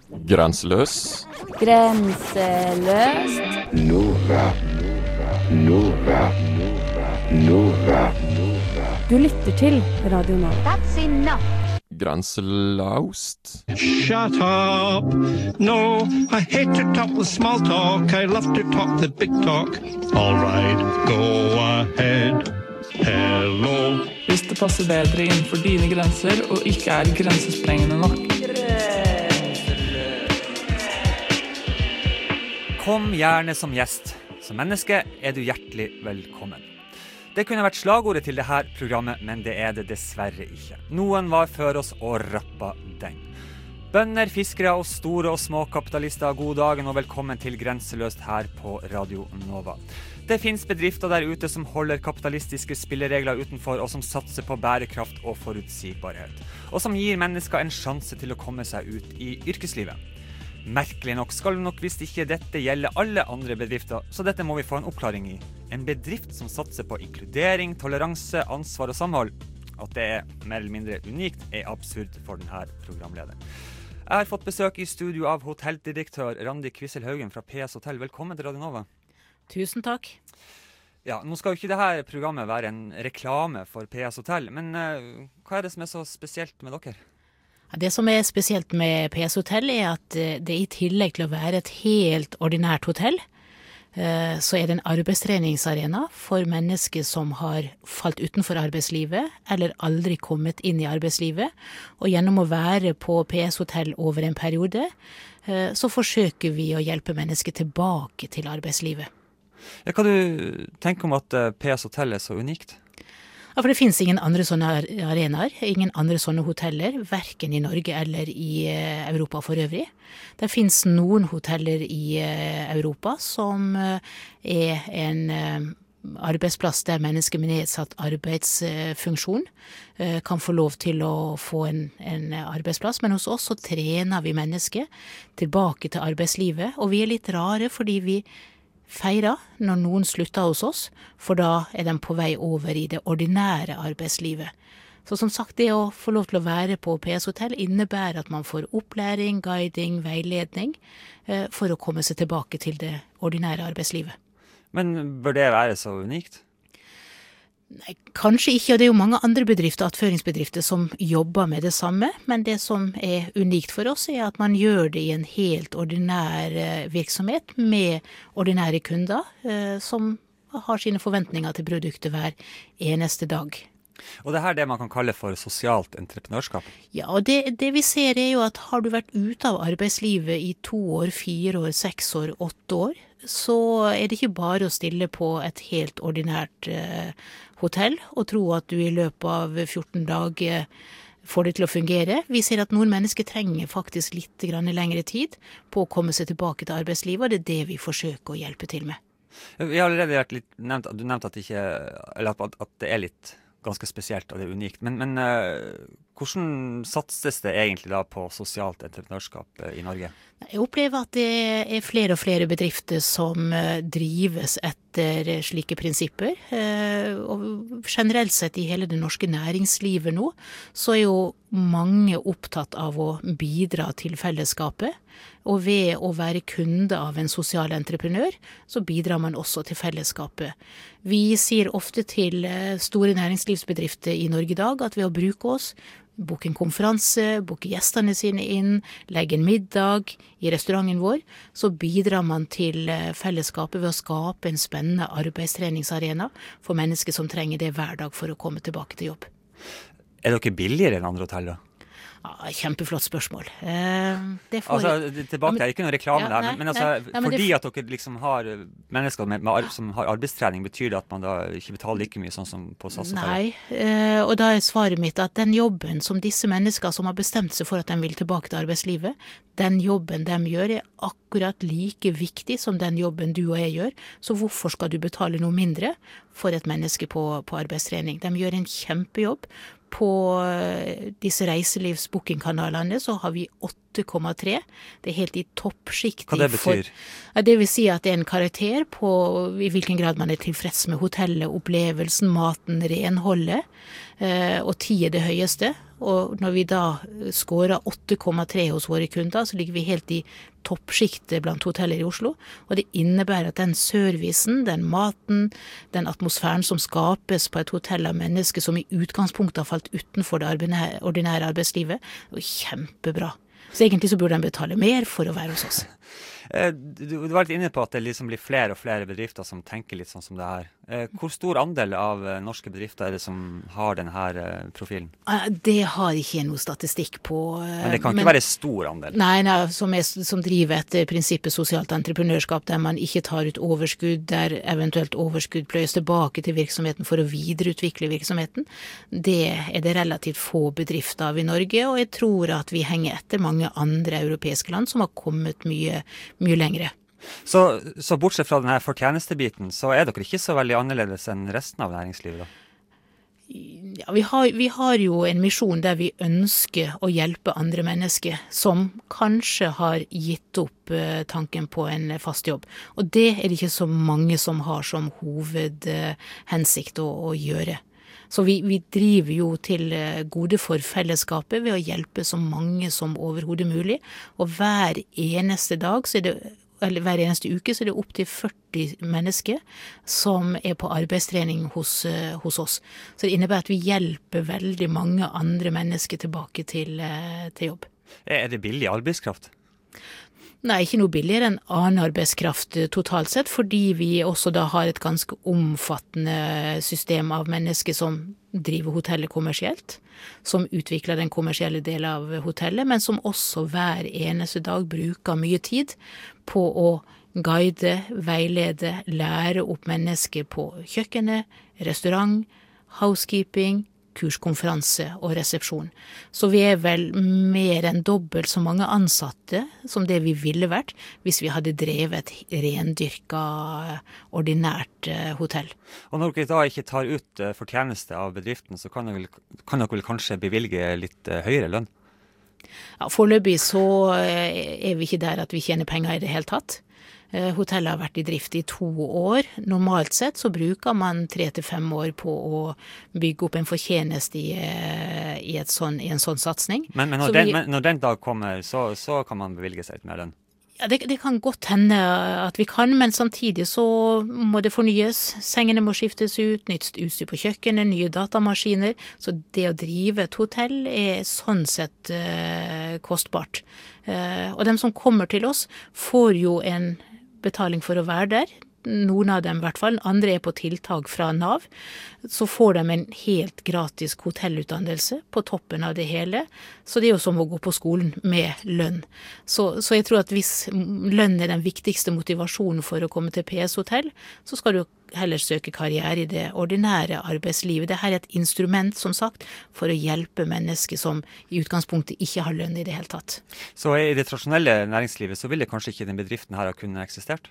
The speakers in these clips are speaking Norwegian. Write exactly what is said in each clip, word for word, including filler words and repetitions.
Grenseløs. Grenseløst. Nova. Nova. Nova. Du lytter til Radio Nova. That's enough. Grenselaust. Shut up. No, I hate to talk the small talk. I love to talk the big talk. All right, go ahead. Hello. Hvis det passer bedre innenfor dine grenser og ikke er grensesprengende nok. Kom gjerne som gjest. Som menneske er du hjertelig velkommen. Det kunne vært slagordet til dette programmet, men det er det dessverre ikke. Noen var før oss og rappa den. Bønder, fiskere og store og små kapitalister, god dagen og velkommen til Grenseløst her på Radio Nova. Det finnes bedrifter der ute som holder kapitalistiske spilleregler utenfor, og som satser på bærekraft og forutsigbarhet, og som gir mennesker en sjanse til å komme seg ut i yrkeslivet. Merkelig nok skal nok visst ikke dette gjelde alle andre bedrifter, så dette må vi få en oppklaring i. En bedrift som satser på inkludering, toleranse, ansvar og samhold. At det er mer eller mindre unikt er absurd for denne programlederen. Jeg har fått besøk i studio av hotelldirektør Randi Kvissel Haugen fra P S Hotel. Velkommen til Radio Nova. Tusen takk. Ja, nå skal jo ikke dette programmet være en reklame for P S Hotel, men uh, hva er det som er så spesielt med dere? Det som er spesielt med P S Hotel er at det i tillegg til å være et helt ordinært hotell, så er det en arbeidstreningsarena for mennesker som har falt utenfor arbeidslivet eller aldri kommet inn i arbeidslivet. Og gjennom å være på P S Hotel over en periode, så forsøker vi å hjelpe mennesker tilbake til arbeidslivet. Ja, hva du tenker om at P S Hotel er så unikt? Ja, for det finnes ingen andre sånne arenaer, ingen andre sånne hoteller, hverken i Norge eller i Europa for øvrig. Det finnes noen hoteller i Europa som er en arbeidsplass der mennesker med nedsatt arbeidsfunksjon kan få lov til å få en, en arbeidsplass, men hos oss så trener vi mennesker tilbake til arbeidslivet, og vi er litt rare fordi vi feira når noen slutter hos oss, for da er de på vei over i det ordinære arbeidslivet. Så som sagt, det å få lov til å være på P S Hotel innebærer at man får opplæring, guiding, veiledning eh, for å komme seg tilbake til det ordinære arbeidslivet. Men bør det være så unikt? Nei, kanskje ikke, og det er jo mange andre bedrifter, attføringsbedrifter, som jobber med det samme, men det som er unikt for oss er at man gjør det i en helt ordinær virksomhet med ordinære kunder, eh, som har sine forventninger til produktet hver eneste dag. Og det her er det man kan kalle for sosialt entreprenørskap? Ja, og det, det vi ser er jo at har du vært ute av arbeidslivet i to år, fire år, seks år, åtte år, så er det ikke bare å stille på et helt ordinært eh, hotell og tro at du i løpet av fjorten dager får det til å fungere. Vi ser at noen mennesker trenger faktisk litt grann lengre tid på å komme seg tilbake til arbeidslivet, og det er det vi forsøker å hjelpe til med. Vi har allerede vært litt nevnt, du nevnte at, ikke, eller at, at det er litt ganske spesielt og det er unikt, men, men uh, hvordan satses det egentlig da på sosialt entreprenørskap i Norge? Jeg opplever at det er flere og flere bedrifter som drives etter slike prinsipper, og generelt sett i hele det norske næringslivet nå, så er jo mange opptatt av å bidra til fellesskapet, og ved å være kunde av en sosial entreprenør, så bidrar man også til fellesskapet. Vi sier ofte til store næringslivsbedrifter i Norge i dag at ved å bruke oss, boke en konferanse, boke gjestene sine inn, legge en middag i restauranten vår, så bidrar man til fellesskapet ved å skape en spennende arbeidstreningsarena for mennesker som trenger det hver dag for å komme tilbake til jobb. Er dere billigere enn andre hotell da? Ja, kjempeflott spørsmål. Eh, det får... Altså, tilbake, det er ikke noe reklame ja, der, nei, men, men altså, nei, nei, men fordi det... at dere liksom har mennesker med, med, som har arbeidstrening, betyr det at man da ikke betaler like mye sånn som på S A S? Nei, eh, og da er svaret mitt at den jobben som disse mennesker som har bestemt seg for at de vil tilbake til arbeidslivet, den jobben de gjør er akkurat like viktig som den jobben du og jeg gjør, så hvorfor skal du betale noe mindre for et menneske på, på arbeidstrening? De gjør en kjempejobb. På disse reiselivsbookingkanalene så har vi åtte komma tre. Det er helt i toppskikt. Hva det betyr? For, det vil si at det er en karakter på i hvilken grad man er tilfreds med hotellet, opplevelsen, maten, renholdet. eh, og ti er det høyeste. Og når vi da skårer åtte komma tre hos våre kunder, så ligger vi helt i toppskiktet blant hoteller i Oslo. Og det innebærer at den servicen, den maten, den atmosfæren som skapes på et hotell av mennesker som i utgangspunktet har falt utenfor det ordinære arbeidslivet, det er kjempebra. Så egentlig så burde de betale mer for å være hos oss. Du var litt inne på at det liksom blir flere og flere bedrifter som tenker litt sånn som det her. Hvor stor andel av norske bedrifter er det som har denne profilen? Det har ikke jeg noe statistikk på. Men det kan ikke men, være stor andel? Nei, nei som, er, som driver etter prinsippet sosialt entreprenørskap, der man ikke tar ut overskudd, der eventuelt overskudd pløyes tilbake til virksomheten for å videreutvikle virksomheten. Det er det relativt få bedrifter av i Norge, og jeg tror at vi henger etter mange andre europeiske land som har kommet mye mye lengre. Så, så bortsett fra denne fortjenestebiten, så er dere ikke så veldig annerledes enn resten av næringslivet da? Ja, vi har, vi har jo en misjon der vi ønsker å hjelpe andre mennesker som kanskje har gitt opp uh, tanken på en fast jobb. Og det er det ikke så mange som har som hovedhensikt uh, å, å gjøre. Så vi, vi driver jo til gode for fellesskapet ved å hjelpe så mange som overhodet mulig. Og hver eneste dag, så er det, eller hver eneste uke, så er det opp til førti mennesker som er på arbeidstrening hos, hos oss. Så det innebærer at vi hjelper veldig mange andre mennesker tilbake til, til jobb. Er det billig arbeidskraft? Nei, ikke noe billigere enn annen arbeidskraft totalt sett, fordi vi også da har et ganske omfattende system av mennesker som driver hotellet kommersielt, som utvikler den kommersielle delen av hotellet, men som også hver eneste dag bruker mye tid på å guide, veilede, lære opp mennesker på kjøkkenet, restaurant, housekeeping, kurskonferanse og resepsjon. Så vi er vel mer enn dobbelt så mange ansatte som det vi ville vært hvis vi hadde drevet et rendyrka ordinært hotell. Og når dere da ikke tar ut fortjeneste av bedriften, så kan dere, kan dere vel kanskje bevilge litt høyere lønn? Ja, foreløpig så er vi ikke der at vi tjener penger i det hele tatt. Hotellet har vært i drift i to år. Normalt sett så bruker man tre til fem år på å bygge opp en fortjeneste i, i, et sånn, i en sånn satsning. Men, men, når vi, den, men når den dag kommer, så, så kan man bevilge seg litt mer lønn? Ja, det, det kan godt hende at vi kan, men samtidig så må det fornyes. Sengene må skiftes ut, nytt utstyr på kjøkkenet, nye datamaskiner. Så det å drive et hotell er sånn sett eh, kostbart. Eh, og de som kommer til oss får jo en betaling for å være der. Noen av dem i hvert fall, andre er på tiltak fra Nav. Så får de en helt gratis hotellutdannelse på toppen av det hele. Så det er jo som å gå på skolen med lønn. Så, så jeg tror at hvis lønn er den viktigste motivasjonen for å komme til P S Hotell, så skal du heller søke karriere i det ordinære arbeidslivet. Dette er et instrument, som sagt, for å hjelpe mennesker som i utgangspunktet ikke har lønn i det hele tatt. Så i det tradisjonelle næringslivet så ville kanskje ikke den bedriften her ha kunnet eksistert?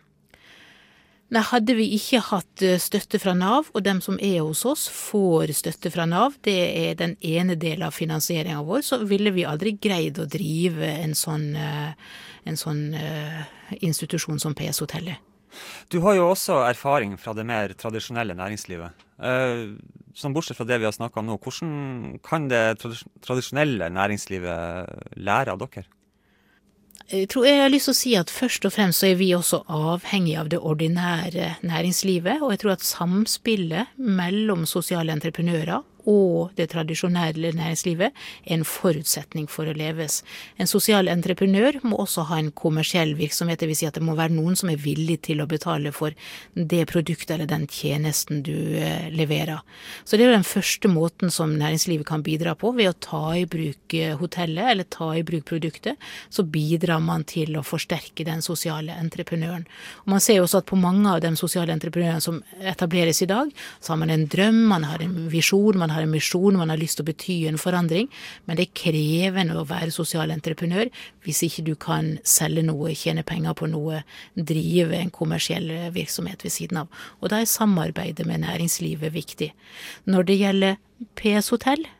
Nei, hadde vi ikke hatt støtte fra Nav, og dem som er hos oss får støtte fra Nav, det er den ene delen av finansieringen vår, så ville vi aldri greid å drive en sånn, en sånn institusjon som P S Hotellet. Du har jo også erfaring fra det mer tradisjonelle næringslivet. Som bortsett fra det vi har snakket om nå, hvordan kan det tradisjonelle næringslivet lære av dere? Jeg tror jeg har lyst til å si at først og fremst så er vi også avhengig av det ordinære næringslivet, og jeg tror at samspillet mellom sosiale entreprenører og det tradisjonelle næringslivet er en forutsetning for å leves. En sosial entreprenør må også ha en kommersiell virksomhet, det vil si at det må være noen som er villig til å betale for det produktet eller den tjenesten du leverer. Så det er jo den første måten som næringslivet kan bidra på, ved å ta i bruk hotellet eller ta i bruk produktet, så bidrar man til å forsterke den sosiale entreprenøren. Og man ser jo også at på mange av de sosiale entreprenørene som etableres i dag, så har man en drøm, man har en visjon, man har en misjon, man har lyst til å bety en forandring, men det er krevende å være sosial entreprenør hvis ikke du kan selge noe, tjene penger på noe, drive en kommersiell virksomhet ved siden av. Og da er samarbeidet med næringslivet viktig. Når det gjelder P S Hotell,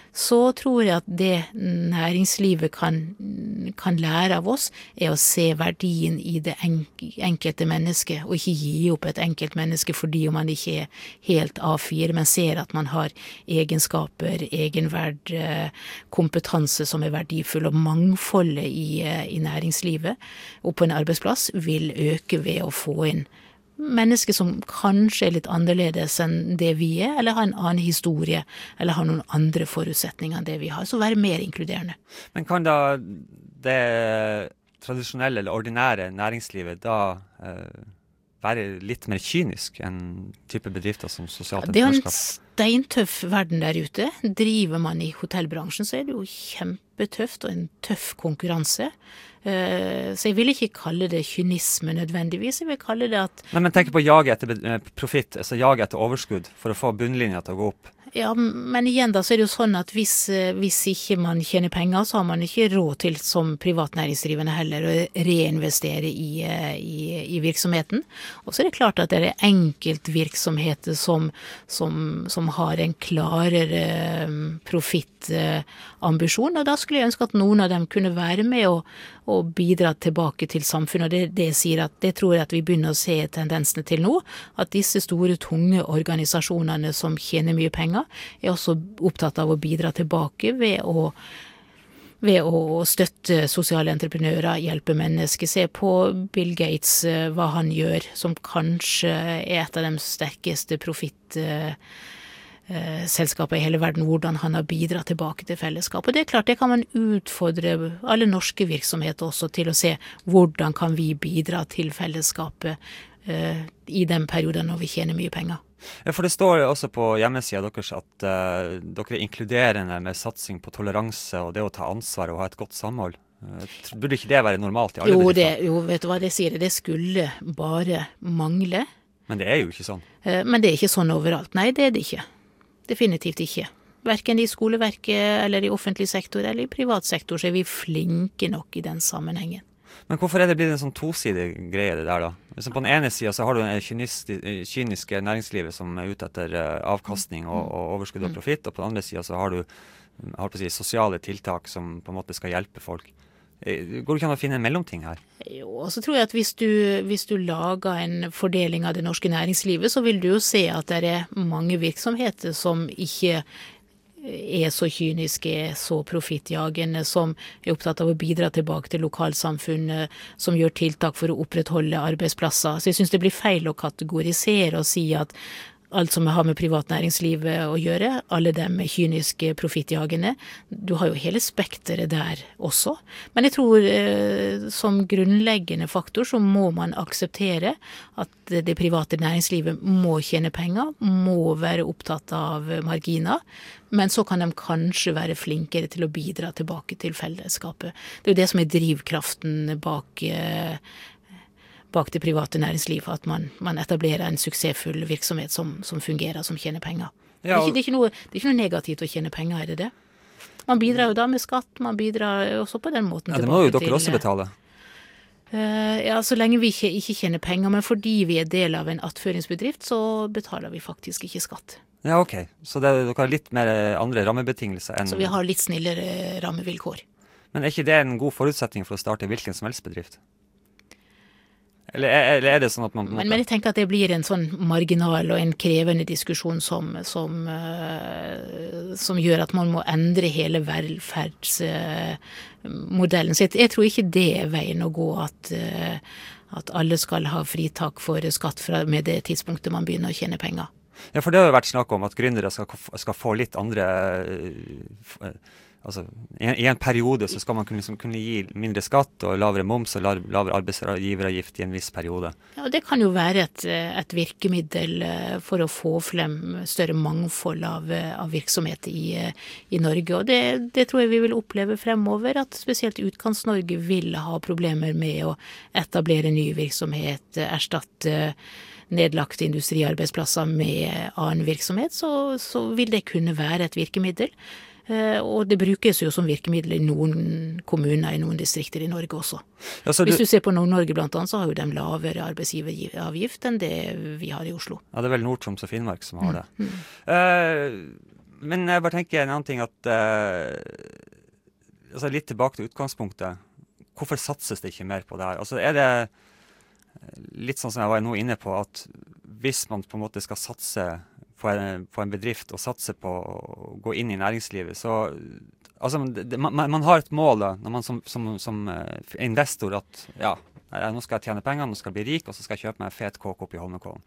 så tror jeg at det næringslivet kan, kan lære av oss, er å se verdien i det enkelte mennesket, og ikke gi opp et enkelt menneske fordi man ikke er helt A fire, men ser at man har egenskaper, egenverd, kompetanse som er verdifull, og mangfoldet i, i næringslivet og på en arbeidsplass vil øke ved å få inn mennesker som kanskje er litt annerledes enn det vi er, eller har en annen historie, eller har noen andre forutsetninger enn det vi har, så være mer inkluderende. Men kan da det tradisjonelle eller ordinære næringslivet da eh, være litt mer kynisk enn type bedrifter som sosialt Det er en entreprenørskap? steintøff verden der ute. Driver man i hotellbransjen, så er det jo kjempetøft og en tøff konkurranse. Uh, så jeg vil ikke kalle det kynisme nødvendigvis, jeg vil kalle det at... Nei, men tenk på jage etter profitt, altså jage etter overskudd, for å få bunnlinja til å gå opp. Ja, men igjen da, så er det jo sånn at hvis, hvis ikke man tjener penger, så har man ikke råd til som privatnæringsdrivende heller å reinvestere i, i, i virksomheten. Og så er det klart at det er enkeltvirksomheter som, som, som har en klarere profittambisjon, og da skulle jeg ønske at noen av dem kunne være med og, og bidra tilbake til samfunnet. Og det, det sier at det tror jeg at vi begynner å se tendensene til nå, at disse store, tunge organisasjonene som tjener mye penger, er også opptatt av å bidra tilbake ved å, ved å støtte sosiale entreprenører, hjelpe mennesker. Se på Bill Gates, hva han gjør, som kanskje er et av de sterkeste profittselskaper i hele verden, hvordan han har bidratt tilbake til fellesskap. Og det er klart, det kan man utfordre alle norske virksomheter også til å se hvordan kan vi bidra til fellesskapet uh, i den perioden når vi tjener mye penger. Ja, for det står også på hjemmesiden deres at uh, dere er inkluderende med satsing på toleranse og det å ta ansvar og ha et godt samhold. Uh, burde ikke det være normalt i alle jo, bedrifter? Det, jo, vet du hva det sier? Det skulle bare mangle. Men det er jo ikke sånn. Uh, men det er ikke sånn overalt. Nei, det er det ikke. Definitivt ikke. Hverken i skoleverket eller i offentlig sektor eller i privat sektor så er vi flinke nok i den sammenhengen. Men hvorfor er det blitt en sånn tosidig greie det der da? Liksom på den ene siden så har du det kyniske næringslivet som er ute etter avkastning og, og overskudd og profitt, og på den andre siden så har du har på å si, sosiale tiltak som på en måte skal hjelpe folk. Går det ikke an å finne en mellomting her? Jo, og så tror jeg at hvis du, hvis du lager en fordeling av det norske næringslivet, så vil du jo se at det er mange virksomheter som ikke er så kyniske, er så profittjagende, som er opptatt av å bidra tilbake til lokalsamfunnet, som gjør tiltak for å opprettholde arbeidsplasser. Så jeg synes det blir feil å kategorisere og si at alt som har med privatnæringslivet å gjøre, alle dem er kyniske profittjagende. Du har jo hele spekteret der også. Men jeg tror eh, som grunnleggende faktor så må man akseptere at det private næringslivet må tjene penger, må være opptatt av marginer, men så kan de kanskje være flinkere til å bidra tilbake til fellesskapet. Det er jo det som er drivkraften bak eh, bak det private næringslivet, at man, man etablerer en suksessfull virksomhet som, som fungerer, som tjener penger. Ja, og... det, er ikke, det, er ikke noe, det er ikke noe negativt å tjene penger, er det det? Man bidrar jo da med skatt, man bidrar også på den måten. Ja, det må jo dere til, også betale. Uh, ja, så lenge vi ikke, ikke tjener penger, men fordi vi er del av en attføringsbedrift, så betaler vi faktisk ikke skatt. Ja, ok. Så det, dere har litt mer andre rammebetingelser enn... Så vi har litt snillere rammevilkår. Men er ikke det en god forutsetning for å starte hvilken som helst bedrift? Eller er, eller er det sånn at man... Men, men jeg tenker at det blir en sånn marginal og en krevende diskusjon som, som, uh, som gjør at man må endre hele velferdsmodellen. Uh, Så jeg, jeg tror ikke det er veien å gå at, uh, at alle skal ha fritak for skatt fra med det tidspunktet man begynner å tjene penger. Ja, for det har jo vært snakk om at gründere skal, skal få litt andre... Uh, Altså, i en, i en periode så skal man kunne, liksom, kunne gi mindre skatt og lavere moms og lavere arbeidsgiveravgift i en viss periode. Ja, det kan jo være et, et virkemiddel for å få frem større mangfold av, av virksomhet i, i Norge. Og det, det tror jeg vi vil oppleve fremover, at spesielt Utkants-Norge vil ha problemer med å etablere ny virksomhet, erstatte nedlagte industriarbeidsplasser med annen virksomhet, så, så vil det kunne være et virkemiddel. Og det brukes jo som virkemiddel i noen kommuner, i noen distrikter i Norge også. Ja, du... Hvis du ser på Nord-Norge blant annet, så har jo de lavere arbeidsgiveravgift enn det vi har i Oslo. Ja, det er vel Nord-Troms og Finnmark som har det. Mm. Mm. Uh, Men jeg bare tenker en annen ting at uh, altså litt tilbake til utgangspunktet. Hvorfor satses det ikke mer på det her? Altså er det litt sånn som jeg var nå inne på, at hvis man på en måte skal satse på en, på en bedrift og satse på å gå inn i næringslivet, så altså, det, man, man har et mål da, når man som, som, som investor at ja, nå skal jeg tjene penger, nå skal jeg bli rik, og så skal jeg kjøpe meg en fet kåk opp i Holmenkollen.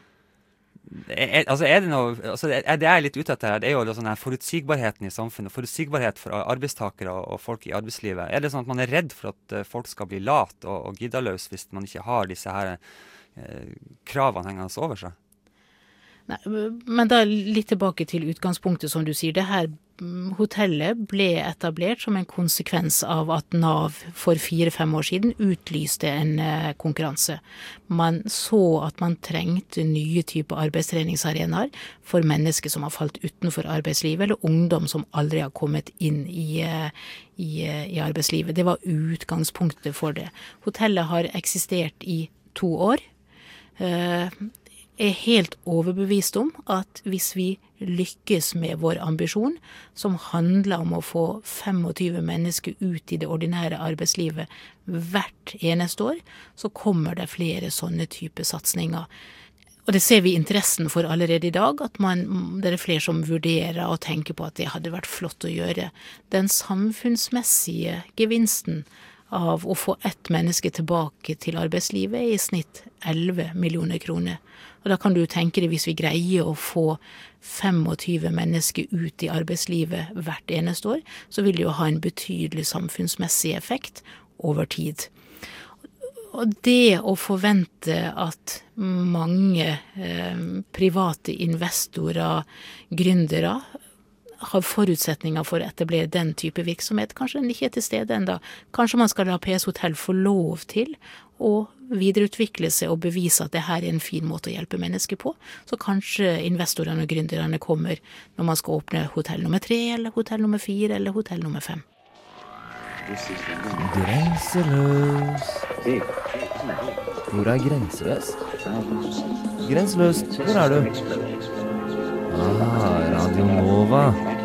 Er, altså er det noe, altså er det jeg er litt ute etter her, det er jo sånn her forutsigbarheten i samfunnet, forutsigbarhet for arbeidstakere og, og folk i arbeidslivet. Er det sånn at man er redd for at uh, folk skal bli lat og, og giddaløs hvis man ikke har disse her uh, kravene hengende over seg? Nei, men da litt tilbake til utgangspunktet, som du sier. Det her hotellet ble etablert som en konsekvens av at NAV for fire-fem år siden utlyste en eh, konkurranse. Man så at man trengte nye typer arbeidstreningsarenaer for mennesker som har falt utenfor arbeidslivet, eller ungdom som aldri har kommet inn i, i, i arbeidslivet. Det var utgangspunktet for det. Hotellet har eksistert i to år. Eh, er helt overbevist om at hvis vi lykkes med vår ambisjon, som handler om å få tjuefem mennesker ut i det ordinære arbeidslivet hvert eneste år, så kommer det flere sånne type satsninger. Og det ser vi interessen for allerede i dag, at man, det er flere som vurderer og tenker på at det hadde vært flott å gjøre. Den samfunnsmessige gevinsten av å få ett menneske tilbake til arbeidslivet er i snitt elleve millioner kroner. Og da kan du tenke deg, hvis vi greier å få tjuefem mennesker ut i arbeidslivet hvert eneste år, så vil det jo ha en betydelig samfunnsmessig effekt over tid. Og det å forvente at mange eh, private investorer, gründere, har forutsetninger for å etablere den type virksomhet, kanskje den ikke er til stede enda. Kanskje man skal la P S Hotel få lov til å videreutvikle seg og bevise at det her er en fin måte å hjelpe mennesker på. Så kanskje investorene og gründerne kommer når man skal åpne hotell nummer tre, eller hotell nummer fire, eller hotell nummer fem. Grenseløs. Hvor er grenseløs? Grenseløs, hvor er du? Ah, Radio Nova.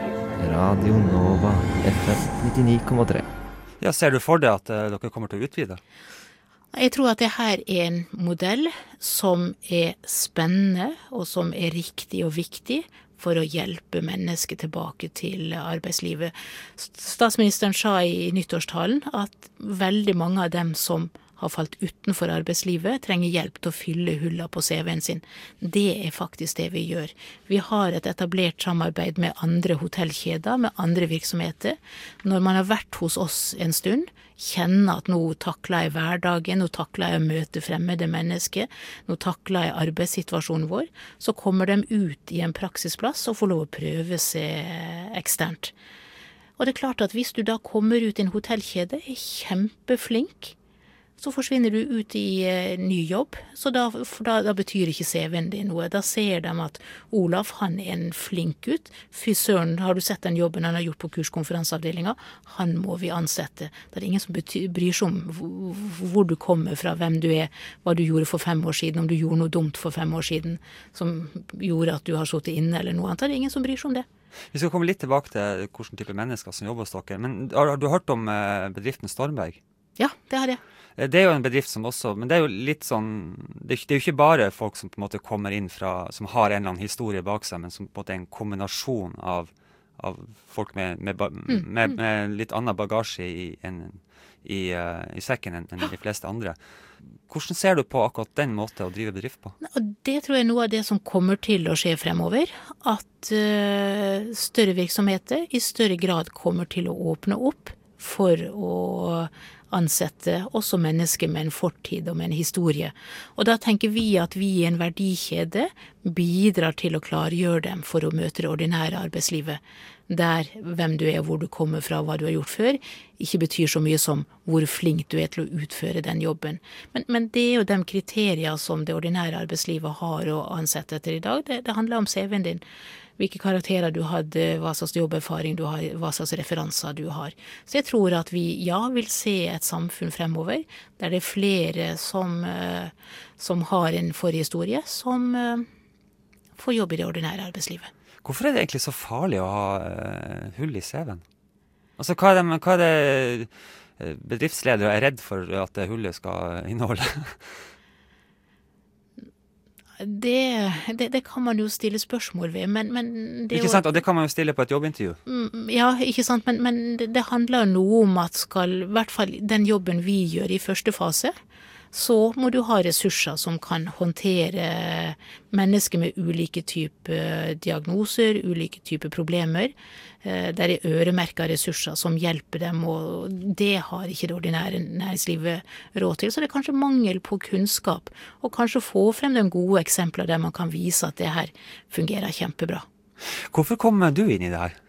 Radio Nova, F M nittini komma tre. Ja, ser du for deg at uh, dere kommer til å utvide? Jeg tror at det her er en modell som er spennende, og som er riktig og viktig for å hjelpe mennesker tilbake til arbeidslivet. Statsministeren sa i nyttårstalen at veldig mange av dem som har falt utenfor arbeidslivet, trenger hjelp til å fylle huller på C V-en sin. Det er faktisk det vi gjør. Vi har et etablert samarbeid med andre hotellkjeder, med andre virksomheter. Når man har vært hos oss en stund, kjenner at nå takler jeg hverdagen, nå takler jeg å møte fremmede mennesker, nå takler jeg arbeidssituasjonen vår, så kommer de ut i en praksisplass og får lov å prøve seg eksternt. Og det er klart at hvis du da kommer ut i en hotellkjede, er kjempeflink, så forsvinner du ut i uh, ny jobb, så da, da, da betyr ikke C V-en din noe. Da ser de at Olaf, han er en flink gutt. Fy søren, har du sett den jobben han har gjort på kurskonferanseavdelingen? Han må vi ansette. Det er ingen som betyr, bryr seg om hvor, hvor du kommer fra, hvem du er, hva du gjorde for fem år siden, om du gjorde noe dumt for fem år siden, som gjorde at du har sittet inne eller noe annet. Det er ingen som bryr seg om det. Vi skal komme litt tilbake til hvilken type mennesker som jobber hos dere, men har, har du hørt om uh, bedriften Stormberg? Ja, det har jeg. Det er jo en bedrift som også, men det er jo litt sånn, det er, det er jo ikke bare folk som på en måte kommer inn fra, som har en eller annen historie bak seg, men som på en måte er en kombinasjon av, av folk med, med, med, med, med litt annen bagasje i, en, i, uh, i sekken enn, enn de fleste andre. Hvordan ser du på akkurat den måten å drive bedrift på? Det tror jeg er noe av det som kommer til å skje fremover, at uh, større virksomheter i større grad kommer til å åpne opp for å ansette også mennesker med en fortid og med en historie. Og da tenker vi at vi i en verdikjede bidrar til å klargjøre dem for å møte det ordinære arbeidslivet, der hvem du er, hvor du kommer fra, hva du har gjort før, ikke betyr så mye som hvor flink du er til å utføre den jobben. Men, men det er jo de kriterier som det ordinære arbeidslivet har å ansette etter i dag. Det, det handler om C V-en din. Hvilke karakterer du hadde, hva slags jobberfaring du har, hva slags referanser du har. Så jeg tror at vi, ja, vil se et samfunn fremover, der det er flere som, som har en forhistorie, som får jobb i det ordinære arbeidslivet. Hvorfor er det egentlig så farlig å ha uh, hull i C V-en? Altså, hva er det, hva er det bedriftsledere er redd for at det hullet skal inneholde? Det, det, det kan man jo stille spørsmål ved, men, men det Ikke jo, sant? Og det kan man jo stille på et jobbintervju. Ja, ikke sant, men, men det, det handler noe om at skal, i hvert fall den jobben vi gjør i første fase, så må du ha ressurser som kan håndtere mennesker med ulike typer diagnoser, ulike typer problemer. Der er øremerket ressurser som hjelper dem, og det har ikke det ordinære næringslivet råd til. Så det er kanskje mangel på kunnskap, og kanskje få frem de gode eksempler der man kan vise at det her fungerer kjempebra. Hvorfor kommer du inn i det her?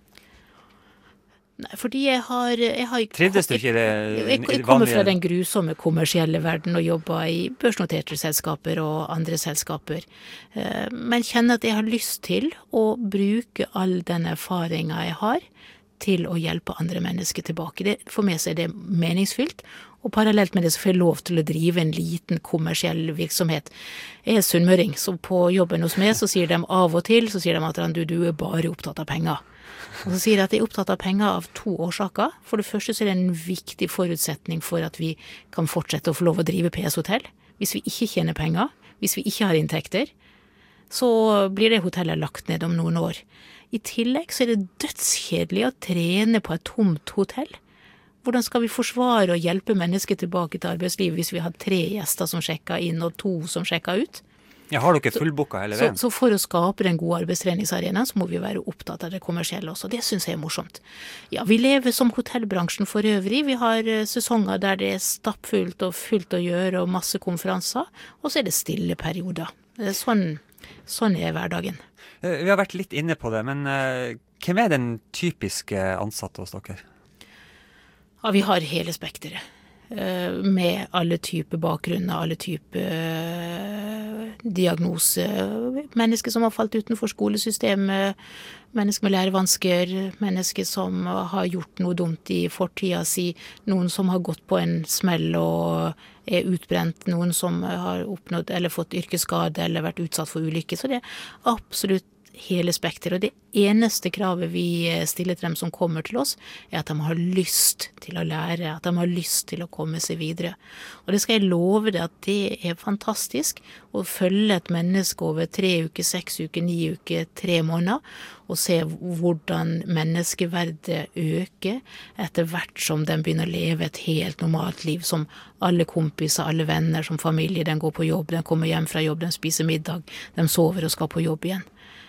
Nei, fordi jeg har... Jeg har Trivdes du ikke i det jeg, jeg, jeg kommer fra den grusomme kommersielle verden og jobber i børsnoterte selskaper og andre selskaper. Men kjenner at jeg har lyst til å bruke all den erfaringen jeg har til å hjelpe andre mennesker tilbake. Det, for meg så er det meningsfylt, og parallelt med det så får jeg lov til å drive en liten kommersiell virksomhet. Jeg er sunnmøring, så på jobben hos meg så sier de av og til, så sier de at du, du er bare opptatt av penger. Og så sier de at jeg er opptatt av penger av to årsaker. For det første så er det en viktig forutsetning for at vi kan fortsette å få lov å drive P S-hotell. Hvis vi ikke tjener penger, hvis vi ikke har inntekter, så blir det hotellet lagt ned om noen år. I tillegg så er det dødskjedelig å trene på et tomt hotell. Hvordan skal vi forsvare og hjelpe mennesker tilbake til arbeidslivet hvis vi har tre gjester som sjekker inn og to som sjekker ut? Ja, har dere fullboka hele veien? Så, så for å skape den gode arbeidstreningsarenaen, så må vi være opptatt av det kommersielle også. Det synes jeg er morsomt. Ja, vi lever som hotellbransjen for øvrig. Vi har sesonger der det er stappfullt og fullt å gjøre og masse konferanser, og så er det stille perioder. Sånn, sånn er hverdagen. Vi har vært litt inne på det, men uh, hvem er den typiske ansatte hos dere? Ja, vi har hele spekteret. Med alle typer bakgrunner, alle typer diagnoser. Mennesker som har falt utenfor skolesystemet, mennesker med lærevansker, mennesker som har gjort noe dumt i fortida si, noen som har gått på en smell og er utbrent, noen som har oppnådd eller fått yrkesskade eller vært utsatt for ulykke. Så det er absolutt hele spekteret. Og det eneste kravet vi stiller til dem som kommer til oss, er at de har lyst til å lære, at de har lyst til å komme seg videre. Og det skal jeg love deg at det er fantastisk å følge et menneske over tre uker, seks uker, ni uker, tre måneder, og se hvordan menneskeverdet øker etter hvert som de begynner å leve et helt normalt liv, som alle kompiser, alle venner, som familie. De går på jobb, de kommer hjem fra jobb, de spiser middag, de sover og skal på jobb igjen.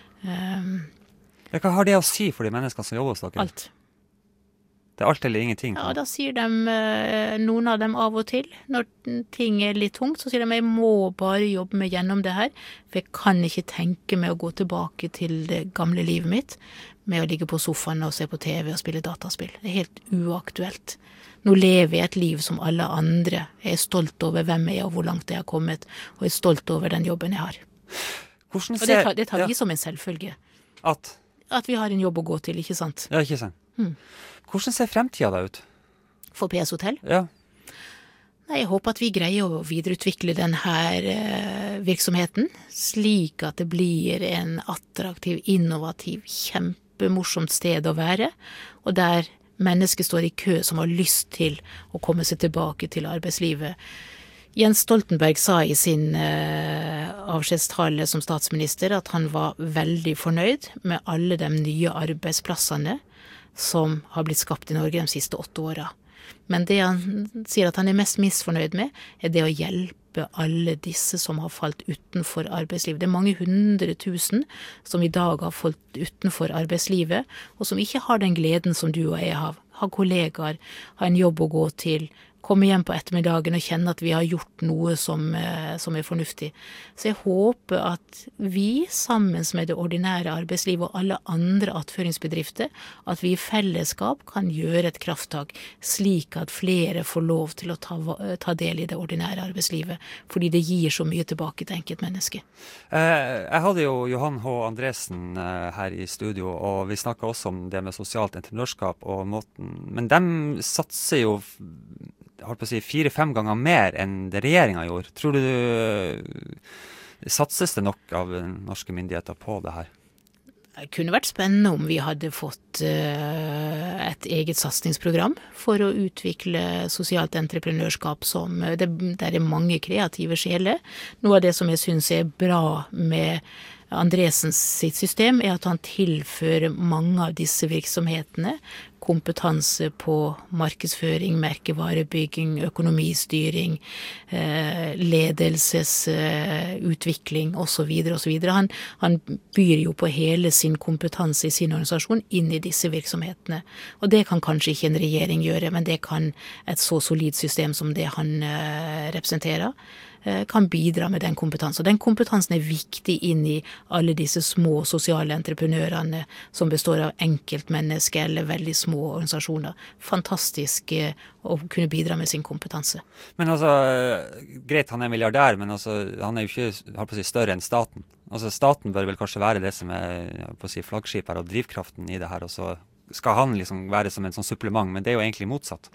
Um, Hva har det å si for de menneskene som jobber hos dere? Alt. Det er alt eller ingenting? Ja, da sier de, noen av dem av og til, når ting er litt tungt, så sier de, jeg må bare jobbe meg gjennom det her, for jeg kan ikke tenke meg å gå tilbake til det gamle livet mitt, med å ligge på sofaen og se på T V og spille dataspill. Det er helt uaktuelt. Nå lever jeg et liv som alle andre. Jeg er stolt over hvem jeg er og hvor langt jeg har kommet, og jeg er stolt over den jobben jeg har. Hvordan ser, og det tar, det tar ja. vi som en selvfølge. At? At vi har en jobb å gå til, ikke sant? Ja, ikke sant. Hmm. Hvordan ser fremtiden da ut? For P S-hotell? Ja. Nei, jeg håper at vi greier å videreutvikle denne eh, virksomheten, slik at det blir en attraktiv, innovativ, kjempemorsomt sted å være, og der mennesker står i kø som har lyst til å komme seg tilbake til arbeidslivet. Jens Stoltenberg sa i sin eh, avskjedstale som statsminister at han var veldig fornøyd med alle de nye arbeidsplassene som har blitt skapt i Norge de siste åtte årene. Men det han sier at han er mest misfornøyd med, er det å hjelpe alle disse som har falt utenfor arbeidslivet. Det er mange hundre tusen som i dag har falt utenfor arbeidslivet, og som ikke har den gleden som du og jeg har. Ha kollegaer, ha en jobb å gå til, komme hjem på ettermiddagen og kjenne at vi har gjort noe som, som er fornuftig. Så jeg håper at vi, sammen med det ordinære arbeidslivet og alle andre attføringsbedrifter, at vi i fellesskap kan gjøre et krafttak, slik at flere får lov til å ta, ta del i det ordinære arbeidslivet, fordi det gir så mye tilbake til enkeltmennesket. Eh, jeg hadde jo Johan H. Andresen eh, her i studio, og vi snakket også om det med sosialt entreprenørskap og måten, men de satser jo holdt på å si, fire-fem ganger mer enn det regjeringen gjorde. Tror du satses det nok av norske myndigheter på det her? Det kunne vært spennende om vi hadde fått uh, et eget satsningsprogram for å utvikle sosialt entreprenørskap som, det, der er mange kreative sjeler. Noe av det som jeg synes er bra med Andresens sitt system er at han tilfører mange av disse virksomhetene kompetanse på markedsføring, merkevarebygging, økonomistyring, eh, ledelsesutvikling eh, og så videre og så videre. Han, han byr jo på hele sin kompetanse i sin organisasjon inn i disse virksomhetene. Og det kan kanskje ikke en regjering gjøre, men det kan et så solid system som det han eh, representerer kan bidra med den kompetansen. Og den kompetansen er viktig inn i alle disse små sosiale entreprenørene som består av enkeltmennesker eller veldig små organisasjoner. Fantastisk å kunne bidra med sin kompetanse. Men altså, greit han er milliardær, men altså, han er jo ikke har på å si, større enn staten. Altså, staten bør vel kanskje være det som er på å si, flaggskip her og drivkraften i det her, og så skal han liksom være som en sånn supplement, men det er jo egentlig motsatt.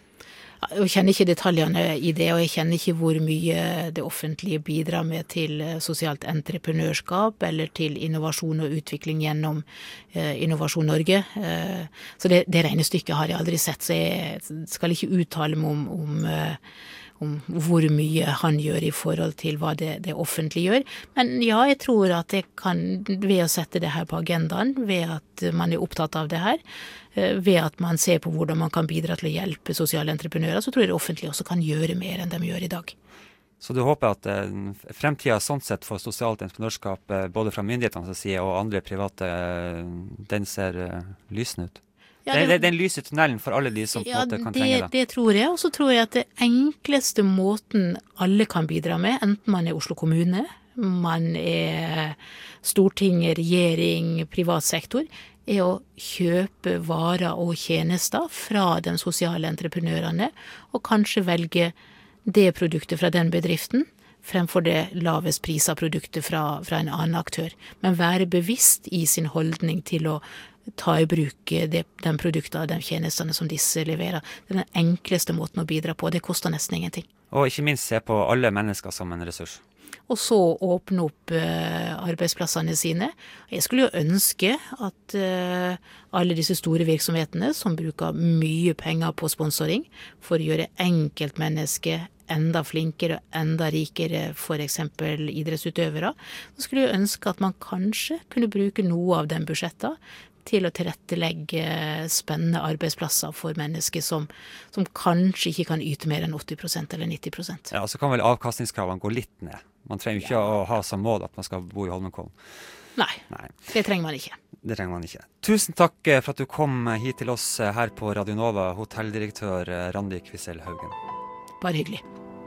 Jeg kjenner ikke detaljene i det, og jeg kjenner ikke hvor mye det offentlige bidrar med til sosialt entreprenørskap eller til innovasjon og utvikling gjennom eh, Innovasjon Norge. Eh, så det, det regnestykket har jeg aldri sett, så jeg skal ikke uttale meg om, om, eh, om hvor mye han gjør i forhold til hva det, det offentlige gjør. Men ja, jeg tror at det kan, ved å sette det her på agendaen, ved at man er opptatt av det her, ved at man ser på hvordan man kan bidra til å hjelpe sosiale entreprenører, så tror jeg det offentlige også kan gjøre mer enn de gjør i dag. Så du håper at eh, fremtiden sånn sett for sosialt entreprenørskap, eh, både fra myndighetenes side og andre private, eh, den ser eh, lysende ut? Ja, det, det, det er en lys i tunnelen for alle de som ja, på en måte kan det, trenge det. Det tror jeg, og så tror jeg at det enkleste måten alle kan bidra med, enten man er Oslo kommune, man er Stortinget, regjering, privat sektor, er å kjøpe varer og tjenester fra den sosiale entreprenørene, og kanskje velge det produktet fra den bedriften, fremfor det lavest pris av produktet fra, fra en annen aktør. Men være bevisst i sin holdning til å ta i bruk det, den produkten og de tjenestene som disse leverer. Det er den enkleste måten å bidra på. Det koster nesten ingenting. Og ikke minst se på alle mennesker som en ressurs. Og så åpne opp uh, arbeidsplassene sine. Jeg skulle jo ønske at uh, alle disse store virksomhetene som bruker mye penger på sponsoring for å gjøre enkeltmennesker enda flinkere og enda rikere, for eksempel idrettsutøvere, så skulle jeg ønske at man kanskje kunne bruke noe av den budsjettet til å tilrettelegge spennende arbeidsplasser for mennesker som, som kanskje ikke kan yte mer enn åtti prosent eller nitti prosent. Ja, så kan vel avkastningskravene gå litt ned. Man trenger ikke ja. å ha som mål at man skal bo i Holmenkollen. Nei, Nei, det trenger man ikke. Det trenger man ikke. Tusen takk for at du kom hit til oss her på Radio Nova, hotelldirektør Randi Kvissel Haugen. Bare hyggelig.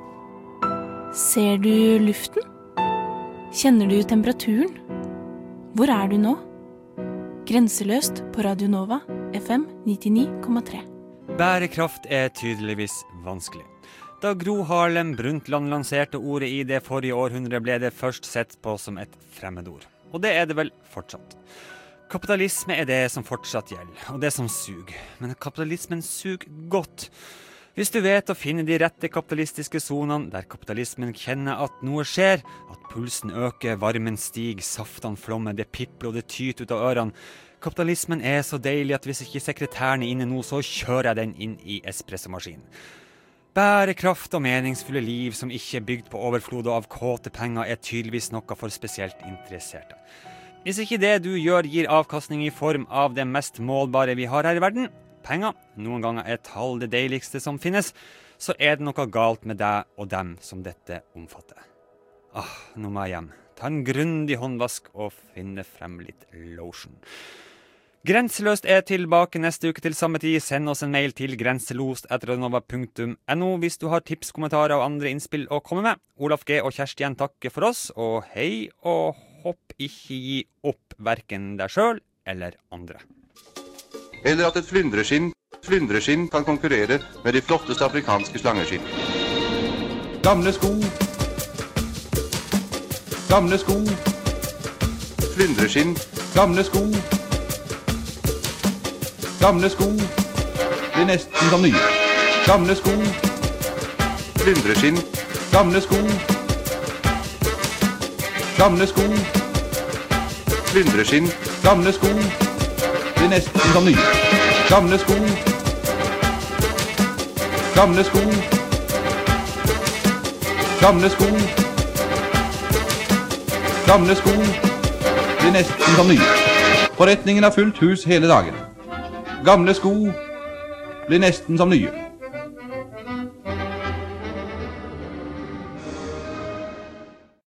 Ser du luften? Kjenner du temperaturen? Hvor er du nå? Grenseløst på Radio Nova, F M nittini komma tre. Bærekraft er tydeligvis vanskelig. Da Gro Harlem Brundtland lanserte ordet i det forrige århundre, ble det først sett på som et fremmedord. Og det er det vel fortsatt. Kapitalisme er det som fortsatt gjelder, og det som suger. Men kapitalismen suger godt. Hvis du vet å finne de rette kapitalistiske zonene, der kapitalismen kjenner at noe skjer, at pulsen øker, varmen stiger, saftene flommer, det pipler og det tyter ut av ørene. Kapitalismen er så deilig at hvis ikke sekretæren er inne nå, så kjører jeg den inn i espressomaskinen. Bærekraft og meningsfulle liv som ikke er bygd på overflod og av kåte penger, er tydeligvis noe for spesielt interesserte. Hvis ikke det du gjør gir avkastning i form av det mest målbare vi har her i verden, penger, noen ganger er tall det deiligste som finnes, så er det noe galt med deg og dem som dette omfatter. Ah, nå må jeg hjem. Ta en grundig håndvask og finne frem litt lotion. Grenseløst er tilbake neste uke til samme tid. Send oss en mail til grenselost at radionova punktum no hvis du har tips, kommentarer og andre innspill å komme med. Olaf G. og Kjersti igjen takker for oss, og hei, og hopp ikke gi opp hverken deg selv eller andre. Eller at et flyndreskinn, flyndreskinn kan konkurrere med de flotteste afrikanske slangeskinn. Gamle sko. Gamle sko. Flyndreskinn. Gamle sko. Gamle sko. Blir nesten som nye. Gamle sko. Flyndreskinn. Gamle sko. Gamle sko. Flyndreskinn. Gamle sko blir nesten som nye. Gamle sko. Gamle sko. Gamle sko. Gamle sko blir nesten som nye. Forretningen har fullt hus hele dagen. Gamle sko blir nesten som nye.